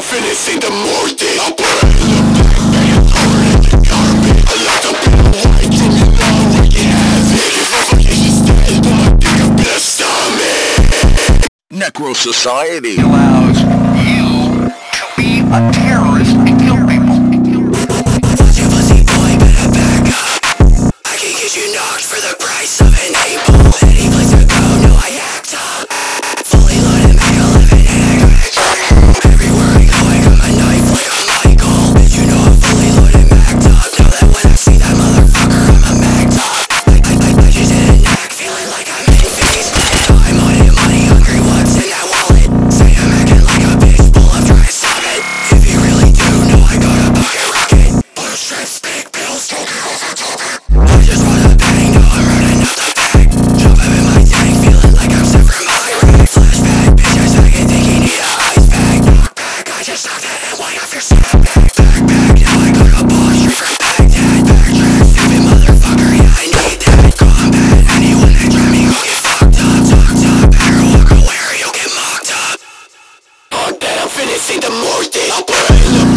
finissing the morte. I'll put it in the backpack and throw it in the carpet. I left up in the white room, you know I can have it. If I forget she's dead, put my dick up in her stomach. Necro Society allows you to be a terrorist and kill people. What's your pussy boy, better back up. I can get you knocked for the price of an apple. Any place to go, no I act up. Fully loaded, make a living egg. Everywhere I go, I got my knife like a Michael. Bitch, you know I'm fully loaded, macked up. Know that when I see that motherfucker, I'm a macked up. I just hit a neck, feeling like I'm in phase. I'm on it, money hungry, what's in that wallet? Say I'm acting like a bitch, pull up, try and stop it. If you really do know I got a pocket rocket. Blue strips, big pills, talking over topic. I just wanna bang, no I'm running out the bag. Jump up in my tank, feeling like I'm set from my rack. Flashback, bitch, I suck it, think you need a ice bag. Knockback, I just knocked it and white off your snapback. Backpack, now I got a boss straight from Baghdad. Backtrack, stupid motherfucker, yeah I need that. Combat, anyone that try me gon' get fucked up. Talked up, better walk away or you'll get mocked up. On that, I'm finishing the morte. I'll put it in the